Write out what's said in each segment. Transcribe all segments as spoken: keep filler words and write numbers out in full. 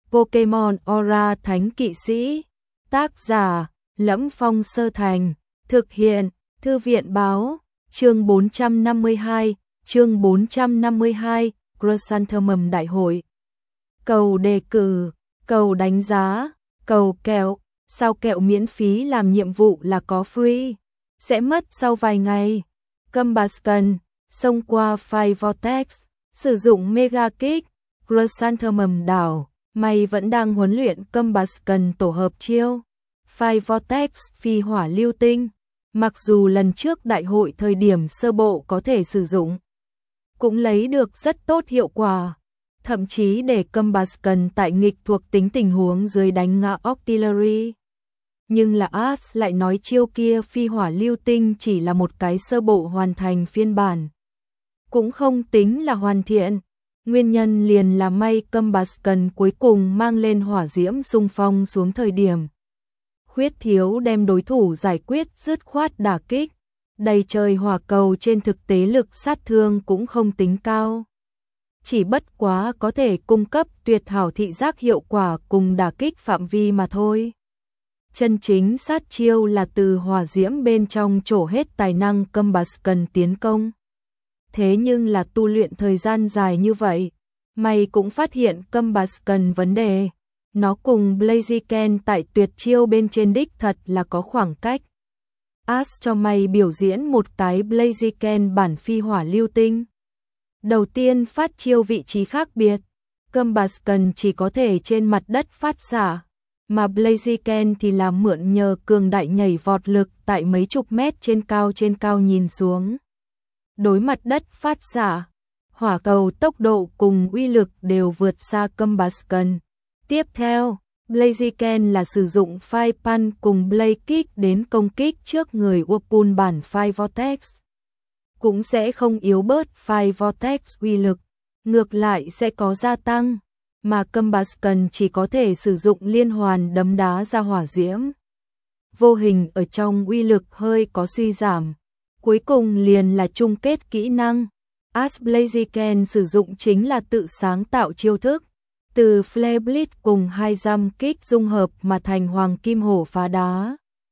Pokemon Aura Thánh Kỵ Sĩ. Tác giả: Lẫm Phong Sơ Thành. Thực hiện: Thư viện báo. Chương bốn trăm năm mươi hai, chương bốn trăm năm mươi hai, Chrysanthemum Đại hội. Cầu đề cử, cầu đánh giá, cầu kẹo. Sao kẹo miễn phí làm nhiệm vụ là có free? Sẽ mất sau vài ngày. Combustion, xông qua Fire Vortex, sử dụng Mega Kick, Chrysanthemum đảo. Mày vẫn đang huấn luyện Combustion tổ hợp chiêu Fire Vortex phi hỏa lưu tinh. Mặc dù lần trước đại hội thời điểm sơ bộ có thể sử dụng, cũng lấy được rất tốt hiệu quả. Thậm chí để Combustion tại nghịch thuộc tính tình huống dưới đánh ngã Octillery. Nhưng là Ash lại nói chiêu kia phi hỏa lưu tinh chỉ là một cái sơ bộ hoàn thành phiên bản, cũng không tính là hoàn thiện. Nguyên nhân liền là may Combustion cuối cùng mang lên hỏa diễm xung phong xuống thời điểm khuyết thiếu đem đối thủ giải quyết dứt khoát đả kích. Đầy trời hỏa cầu trên thực tế lực sát thương cũng không tính cao, chỉ bất quá có thể cung cấp tuyệt hảo thị giác hiệu quả cùng đả kích phạm vi mà thôi. Chân chính sát chiêu là từ hỏa diễm bên trong trổ hết tài năng Combustion tiến công. Thế nhưng là tu luyện thời gian dài như vậy, mày cũng phát hiện Combustion vấn đề. Nó cùng Blaziken tại tuyệt chiêu bên trên đích thật là có khoảng cách. Ash cho mày biểu diễn một cái Blaziken bản phi hỏa lưu tinh. Đầu tiên phát chiêu vị trí khác biệt, Combustion chỉ có thể trên mặt đất phát xạ, mà Blaziken thì là mượn nhờ cường đại nhảy vọt lực tại mấy chục mét trên cao trên cao nhìn xuống. Đối mặt đất phát xạ, hỏa cầu tốc độ cùng uy lực đều vượt xa Combustion. Tiếp theo, Blaziken là sử dụng Fire Punch cùng Blaze Kick đến công kích trước người Whirlpool bản Fire Vortex. Cũng sẽ không yếu bớt Fire Vortex uy lực, ngược lại sẽ có gia tăng, mà Combustion chỉ có thể sử dụng liên hoàn đấm đá ra hỏa diễm. Vô hình ở trong uy lực hơi có suy giảm. Cuối cùng liền là chung kết kỹ năng. Ash Blaziken sử dụng chính là tự sáng tạo chiêu thức, từ Flare Blitz cùng hai jump kick dung hợp mà thành hoàng kim hổ phá đá.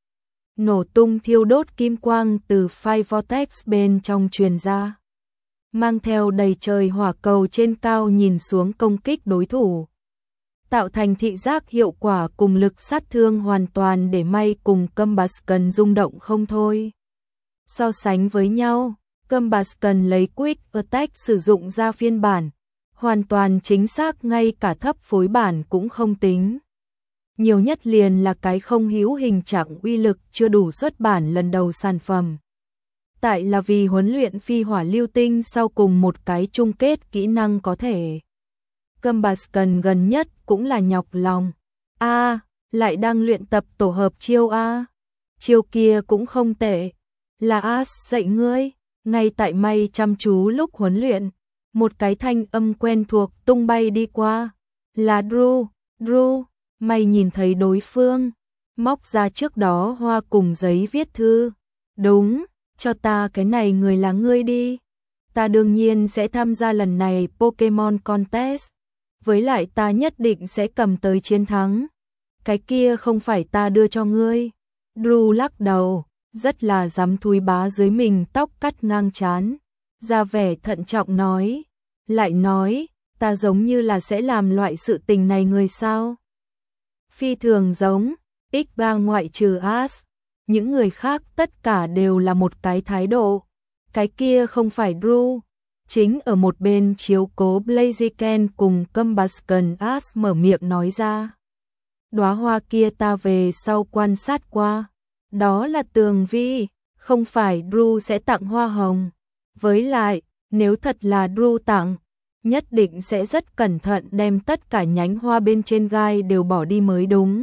Nổ tung thiêu đốt kim quang từ Fire Vortex bên trong truyền ra, mang theo đầy trời hỏa cầu trên cao nhìn xuống công kích đối thủ, tạo thành thị giác hiệu quả cùng lực sát thương hoàn toàn để may cùng Combustion rung động không thôi. So sánh với nhau, Combustion lấy Quick Attack sử dụng ra phiên bản hoàn toàn chính xác, ngay cả thấp phối bản cũng không tính. Nhiều nhất liền là cái không hữu hình trạng uy lực chưa đủ xuất bản lần đầu sản phẩm. Tại là vì huấn luyện phi hỏa lưu tinh sau cùng một cái chung kết kỹ năng có thể. Combustion gần nhất cũng là nhọc lòng. A, à, lại đang luyện tập tổ hợp chiêu A. Chiêu kia cũng không tệ. Là Ash dạy ngươi. Ngay tại may chăm chú lúc huấn luyện, một cái thanh âm quen thuộc tung bay đi qua. Là Drew. Drew, mày nhìn thấy đối phương, móc ra trước đó hoa cùng giấy viết thư. Đúng, cho ta cái này, người là ngươi đi. Ta đương nhiên sẽ tham gia lần này Pokemon Contest. Với lại ta nhất định sẽ cầm tới chiến thắng. Cái kia không phải ta đưa cho ngươi. Drew lắc đầu, rất là dám thui bá dưới mình tóc cắt ngang trán, ra vẻ thận trọng nói. Lại nói, ta giống như là sẽ làm loại sự tình này người sao? Phi thường giống, x ba ngoại trừ Ash. Những người khác tất cả đều là một cái thái độ. Cái kia không phải Drew. Chính ở một bên chiếu cố Blaziken cùng Combustion, Ash mở miệng nói ra. Đóa hoa kia ta về sau quan sát qua. Đó là Tường Vi, không phải Drew sẽ tặng hoa hồng. Với lại, nếu thật là Drew tặng, nhất định sẽ rất cẩn thận đem tất cả nhánh hoa bên trên gai đều bỏ đi mới đúng.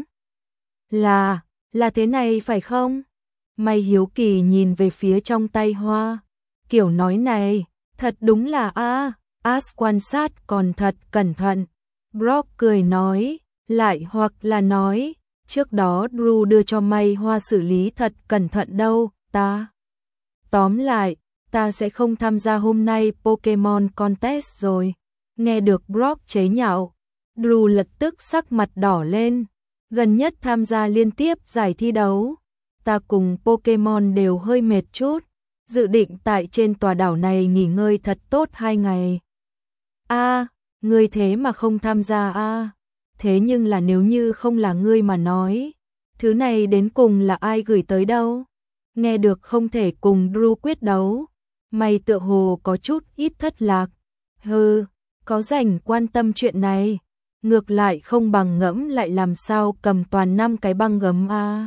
Là, là thế này phải không? May hiếu kỳ nhìn về phía trong tay hoa. Kiểu nói này, thật đúng là a, à, Ash quan sát còn thật cẩn thận. Brock cười nói, lại hoặc là nói, trước đó Drew đưa cho May hoa xử lý thật cẩn thận đâu, ta. Tóm lại, ta sẽ không tham gia hôm nay Pokemon Contest rồi. Nghe được Brock chế nhạo, Drew lập tức sắc mặt đỏ lên. Gần nhất tham gia liên tiếp giải thi đấu, ta cùng Pokemon đều hơi mệt chút, dự định tại trên tòa đảo này nghỉ ngơi thật tốt hai ngày. A, à, ngươi thế mà không tham gia a? À. Thế nhưng là nếu như không là ngươi mà nói, thứ này đến cùng là ai gửi tới đâu? Nghe được không thể cùng Drew quyết đấu, mày tựa hồ có chút ít thất lạc. Hừ, có rảnh quan tâm chuyện này, ngược lại không bằng ngẫm lại làm sao cầm toàn năm cái băng gấm a. À.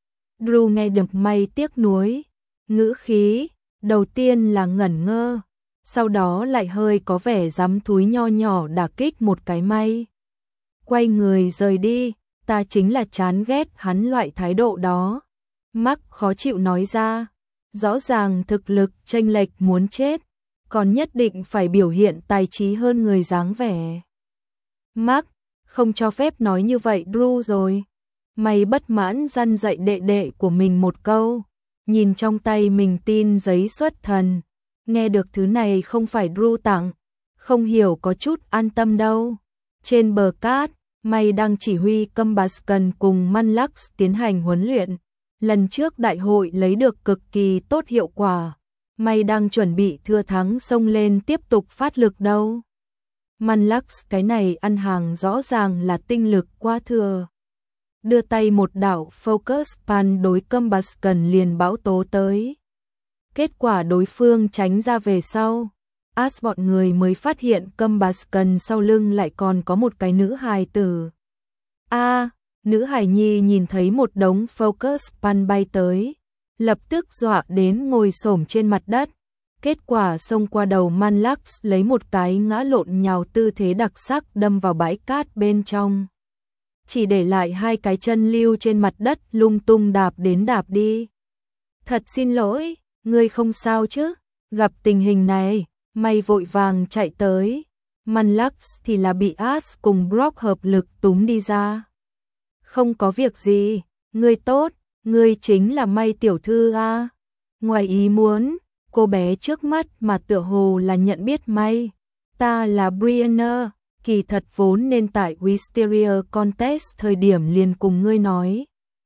Drew nghe được mày tiếc nuối, ngữ khí đầu tiên là ngẩn ngơ, sau đó lại hơi có vẻ dám thúi nho nhỏ đả kích một cái may. Quay người rời đi, ta chính là chán ghét hắn loại thái độ đó. Mark khó chịu nói ra, rõ ràng thực lực chênh lệch muốn chết, còn nhất định phải biểu hiện tài trí hơn người dáng vẻ. Mark, không cho phép nói như vậy Drew rồi. Mày bất mãn răn dạy đệ đệ của mình một câu, nhìn trong tay mình tin giấy xuất thần, nghe được thứ này không phải Drew tặng, không hiểu có chút an tâm đâu. Trên bờ cát, mày đang chỉ huy Combusken cùng Manlux tiến hành huấn luyện. Lần trước đại hội lấy được cực kỳ tốt hiệu quả, mày đang chuẩn bị thừa thắng xông lên tiếp tục phát lực đâu. Manlux cái này ăn hàng rõ ràng là tinh lực quá thừa. Đưa tay một đạo focus pan đối Combusken liền bão tố tới. Kết quả đối phương tránh ra về sau. As bọn người mới phát hiện Combusken sau lưng lại còn có một cái nữ hài tử. A, à, nữ hài nhi nhìn thấy một đống focus pan bay tới, lập tức dọa đến ngồi xổm trên mặt đất. Kết quả xông qua đầu Manlux lấy một cái ngã lộn nhào tư thế đặc sắc đâm vào bãi cát bên trong. Chỉ để lại hai cái chân lưu trên mặt đất lung tung đạp đến đạp đi. Thật xin lỗi, ngươi không sao chứ? Gặp tình hình này, mày vội vàng chạy tới. Manlux thì là bị As cùng Brock hợp lực túm đi ra. Không có việc gì, ngươi tốt, ngươi chính là May tiểu thư a. Ngoài ý muốn, cô bé trước mắt mà tựa hồ là nhận biết May. Ta là Brianna, kỳ thật vốn nên tại Wisteria Contest thời điểm liền cùng ngươi nói.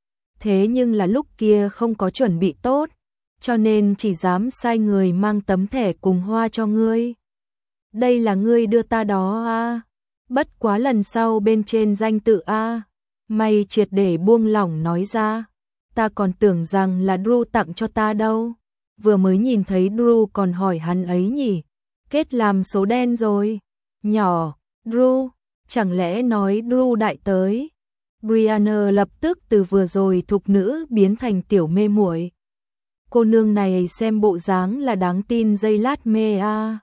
Thế nhưng là lúc kia không có chuẩn bị tốt, cho nên chỉ dám sai người mang tấm thẻ cùng hoa cho ngươi. Đây là ngươi đưa ta đó a. Bất quá lần sau bên trên danh tự a. May triệt để buông lỏng nói ra. Ta còn tưởng rằng là Drew tặng cho ta đâu. Vừa mới nhìn thấy Drew còn hỏi hắn ấy nhỉ. Kết làm số đen rồi. Nhỏ, Drew, chẳng lẽ nói Drew đại tới. Brianna lập tức từ vừa rồi thục nữ biến thành tiểu mê muội. Cô nương này xem bộ dáng là đáng tin giây lát mê a. À.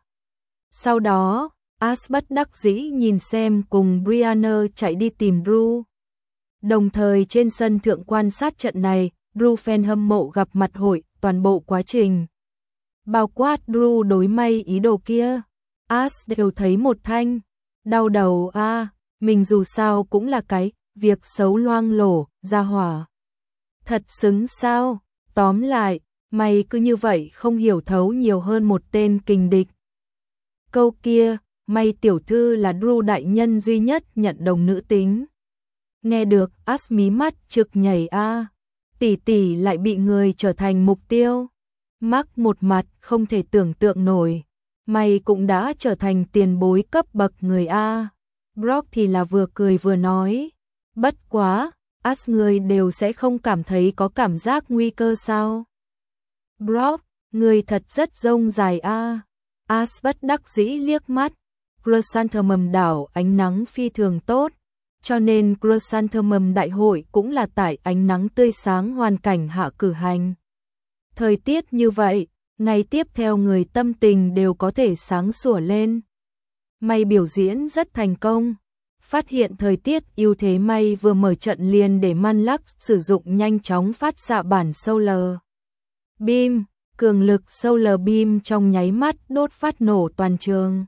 Sau đó, As bất đắc dĩ nhìn xem cùng Brianna chạy đi tìm Drew. Đồng thời trên sân thượng quan sát trận này, Drew fan hâm mộ gặp mặt hội toàn bộ quá trình. Bao quát Drew đối may ý đồ kia, As đều thấy một thanh. Đau đầu a, à, mình dù sao cũng là cái việc xấu loang lổ, ra hỏa. Thật xứng sao, tóm lại, mày cứ như vậy không hiểu thấu nhiều hơn một tên kình địch. Câu kia, May tiểu thư là Drew đại nhân duy nhất nhận đồng nữ tính. Nghe được, As mí mắt trực nhảy a. À. Tỷ tỷ lại bị người trở thành mục tiêu. Mark một mặt không thể tưởng tượng nổi. Mày cũng đã trở thành tiền bối cấp bậc người a. Brock thì là vừa cười vừa nói. Bất quá, As người đều sẽ không cảm thấy có cảm giác nguy cơ sao? Brock, người thật rất rông dài a. As bất đắc dĩ liếc mắt. Chrysanthemum đảo ánh nắng phi thường tốt, cho nên Chrysanthemum đại hội cũng là tại ánh nắng tươi sáng hoàn cảnh hạ cử hành. Thời tiết như vậy, ngày tiếp theo người tâm tình đều có thể sáng sủa lên. May biểu diễn rất thành công. Phát hiện thời tiết ưu thế May vừa mở trận liền để Manlux sử dụng nhanh chóng phát xạ bản Solar Beam, cường lực Solar Beam trong nháy mắt đốt phát nổ toàn trường.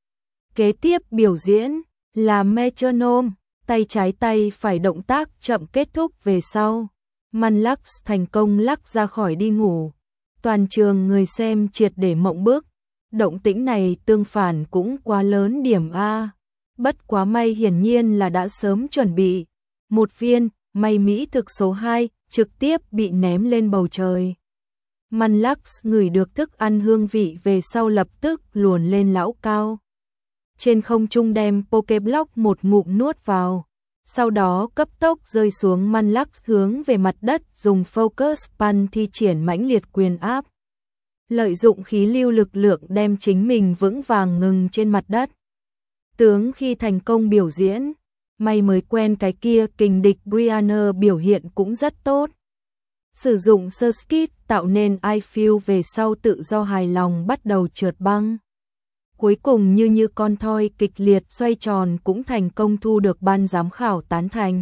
Kế tiếp biểu diễn là Metronome, tay trái tay phải động tác chậm kết thúc về sau. Manlux thành công lắc ra khỏi đi ngủ. Toàn trường người xem triệt để mộng bức. Động tĩnh này tương phản cũng quá lớn điểm A. Bất quá may hiển nhiên là đã sớm chuẩn bị. Một viên, may mỹ thực số hai, trực tiếp bị ném lên bầu trời. Manlax ngửi được thức ăn hương vị về sau lập tức luồn lên lão cao. Trên không trung đem Pokéblock một ngụm nuốt vào. Sau đó cấp tốc rơi xuống. Manlax hướng về mặt đất dùng Focus Punch thi triển mãnh liệt quyền áp. Lợi dụng khí lưu lực lượng đem chính mình vững vàng ngừng trên mặt đất. Tướng khi thành công biểu diễn, may mới quen cái kia kình địch Brianna biểu hiện cũng rất tốt. Sử dụng sơ skit tạo nên I feel về sau tự do hài lòng bắt đầu trượt băng. Cuối cùng như như con thoi kịch liệt xoay tròn cũng thành công thu được ban giám khảo tán thành.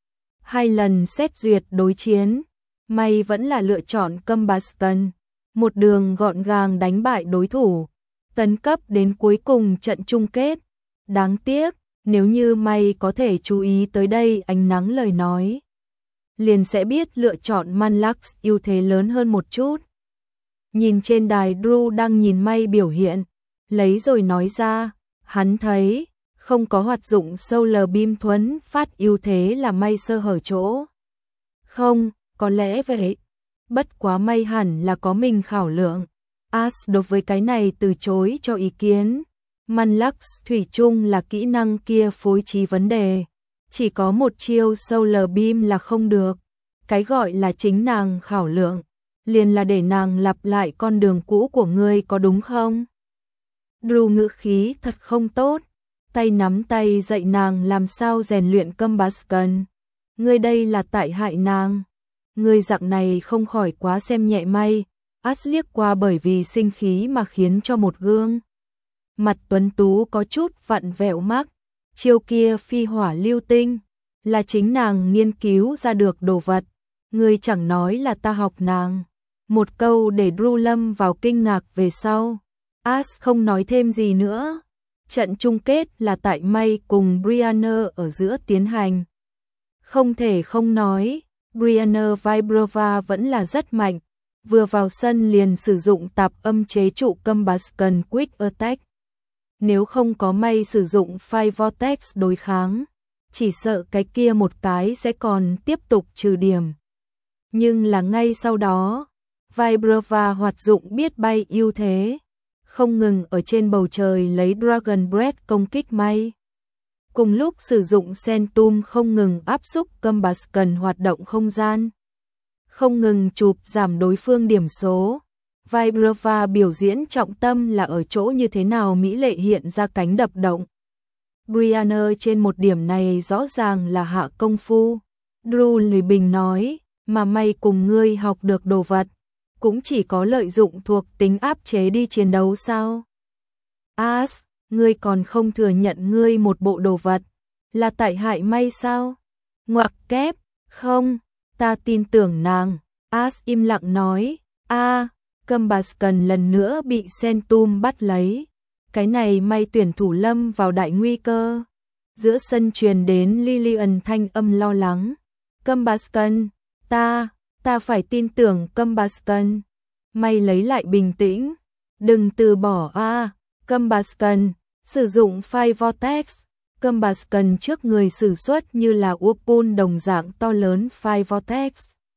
Hai lần xét duyệt đối chiến, may vẫn là lựa chọn Combustion, một đường gọn gàng đánh bại đối thủ, tấn cấp đến cuối cùng trận chung kết. Đáng tiếc, nếu như may có thể chú ý tới đây ánh nắng lời nói, liền sẽ biết lựa chọn Manlax ưu thế lớn hơn một chút. Nhìn trên đài Drew đang nhìn may biểu hiện, lấy rồi nói ra, hắn thấy, không có hoạt dụng Solar Beam thuấn phát ưu thế là may sơ hở chỗ. Không, có lẽ vậy. Bất quá may hẳn là có mình khảo lượng. Ash đối với cái này từ chối cho ý kiến. Manlax thủy chung là kỹ năng kia phối trí vấn đề. Chỉ có một chiêu Solar Beam là không được. Cái gọi là chính nàng khảo lượng, liền là để nàng lặp lại con đường cũ của ngươi có đúng không? Drew ngữ khí thật không tốt, tay nắm tay dạy nàng làm sao rèn luyện Combustion. Ngươi đây là tại hại nàng. Ngươi dạng này không khỏi quá xem nhẹ may. Ash liếc qua bởi vì sinh khí mà khiến cho một gương mặt tuấn tú có chút vặn vẹo mắc. Chiêu kia phi hỏa lưu tinh là chính nàng nghiên cứu ra được đồ vật. Ngươi chẳng nói là ta học nàng. Một câu để Drew lâm vào kinh ngạc về sau. Ash không nói thêm gì nữa. Trận chung kết là tại may cùng Brianna ở giữa tiến hành. Không thể không nói, Brianna Vibrova vẫn là rất mạnh. Vừa vào sân liền sử dụng tạp âm chế trụ Combustion Quick Attack. Nếu không có may sử dụng Fire Vortex đối kháng, chỉ sợ cái kia một cái sẽ còn tiếp tục trừ điểm. Nhưng là ngay sau đó, Vibrova hoạt dụng biết bay ưu thế, không ngừng ở trên bầu trời lấy Dragon Breath công kích may. Cùng lúc sử dụng Centum không ngừng áp xúc Combustion hoạt động không gian, không ngừng chụp giảm đối phương điểm số. Vibrova biểu diễn trọng tâm là ở chỗ như thế nào mỹ lệ hiện ra cánh đập động. Brianna trên một điểm này rõ ràng là hạ công phu. Drew lười bình nói, mà may cùng ngươi học được đồ vật, cũng chỉ có lợi dụng thuộc tính áp chế đi chiến đấu sao? Ash, ngươi còn không thừa nhận ngươi một bộ đồ vật, là tại hại may sao? Ngoặc kép, không, ta tin tưởng nàng. Ash im lặng nói, a, Combustion lần nữa bị Centum bắt lấy. Cái này may tuyển thủ lâm vào đại nguy cơ. Giữa sân truyền đến Lillian thanh âm lo lắng. Combustion, ta, ta phải tin tưởng Combustion. May lấy lại bình tĩnh. Đừng từ bỏ a, Combustion, sử dụng Fire Vortex. Combustion trước người sử xuất như là Whirlpool đồng dạng to lớn Fire Vortex.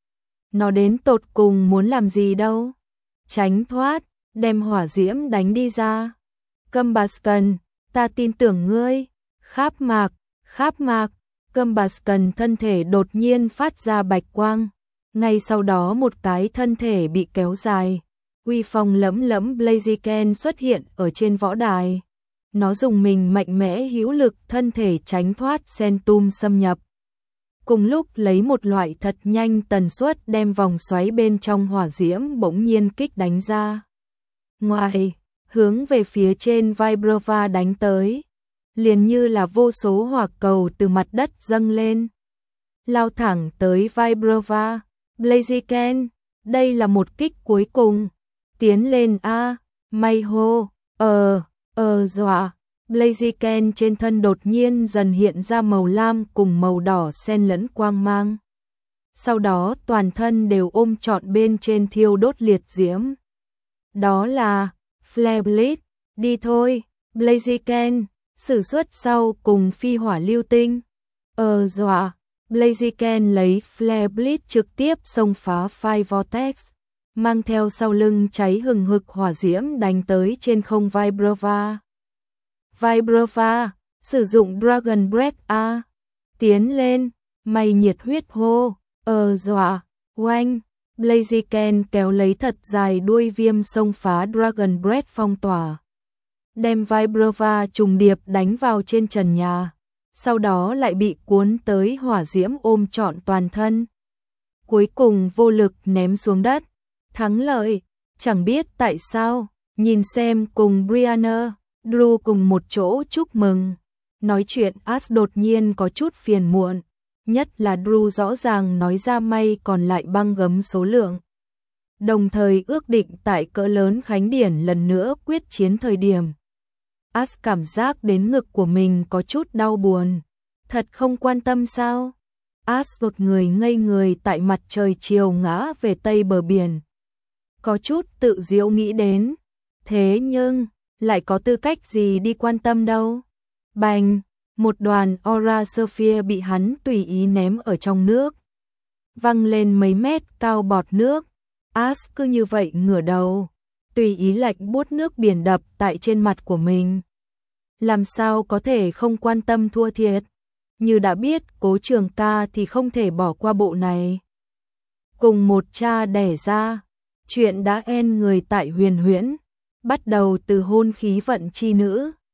Nó đến tột cùng muốn làm gì đâu? Tránh thoát, đem hỏa diễm đánh đi ra. Combustion, ta tin tưởng ngươi. Kháp mạc, kháp mạc. Combustion thân thể đột nhiên phát ra bạch quang. Ngay sau đó một cái thân thể bị kéo dài. Uy phong lẫm lẫm Blaziken xuất hiện ở trên võ đài. Nó dùng mình mạnh mẽ hữu lực thân thể tránh thoát Centum xâm nhập. Cùng lúc lấy một loại thật nhanh tần suất đem vòng xoáy bên trong hỏa diễm bỗng nhiên kích đánh ra. Ngoài, hướng về phía trên Vibrova đánh tới, liền như là vô số hỏa cầu từ mặt đất dâng lên. Lao thẳng tới Vibrova, Blaziken, đây là một kích cuối cùng. Tiến lên a, may hô, ờ, ờ dọa. Blaziken trên thân đột nhiên dần hiện ra màu lam cùng màu đỏ xen lẫn quang mang. Sau đó toàn thân đều ôm trọn bên trên thiêu đốt liệt diễm. Đó là Flare Blitz, đi thôi, Blaziken, Sử xuất sau cùng phi hỏa lưu tinh. Ờ dọa, Blaziken lấy Flare Blitz trực tiếp xông phá Fire Vortex, mang theo sau lưng cháy hừng hực hỏa diễm đánh tới trên không Vibrava. Vibrava, sử dụng Dragon Breath A, tiến lên, mày nhiệt huyết hô, ờ dọa, oanh, Blaziken kéo lấy thật dài đuôi viêm xông phá Dragon Breath phong tỏa, đem Vibrava trùng điệp đánh vào trên trần nhà, sau đó lại bị cuốn tới hỏa diễm ôm trọn toàn thân. Cuối cùng vô lực ném xuống đất, thắng lợi, chẳng biết tại sao, nhìn xem cùng Brianna, Drew cùng một chỗ chúc mừng. Nói chuyện Ash đột nhiên có chút phiền muộn, nhất là Drew rõ ràng nói ra may còn lại băng gấm số lượng. Đồng thời ước định tại cỡ lớn khánh điển lần nữa quyết chiến thời điểm. Ash cảm giác đến ngực của mình có chút đau buồn. Thật không quan tâm sao? Ash một người ngây người tại mặt trời chiều ngã về tây bờ biển. Có chút tự diễu nghĩ đến. Thế nhưng, lại có tư cách gì đi quan tâm đâu? Bành, một đoàn Aura Sphere bị hắn tùy ý ném ở trong nước. Văng lên mấy mét cao bọt nước. Ash cứ như vậy ngửa đầu, tùy ý lạnh buốt nước biển đập tại trên mặt của mình. Làm sao có thể không quan tâm thua thiệt? Như đã biết Cố Trường Ca thì không thể bỏ qua bộ này. Cùng một cha đẻ ra, chuyện đã en người tại Huyền Huyễn, bắt đầu từ hôn khí vận chi nữ.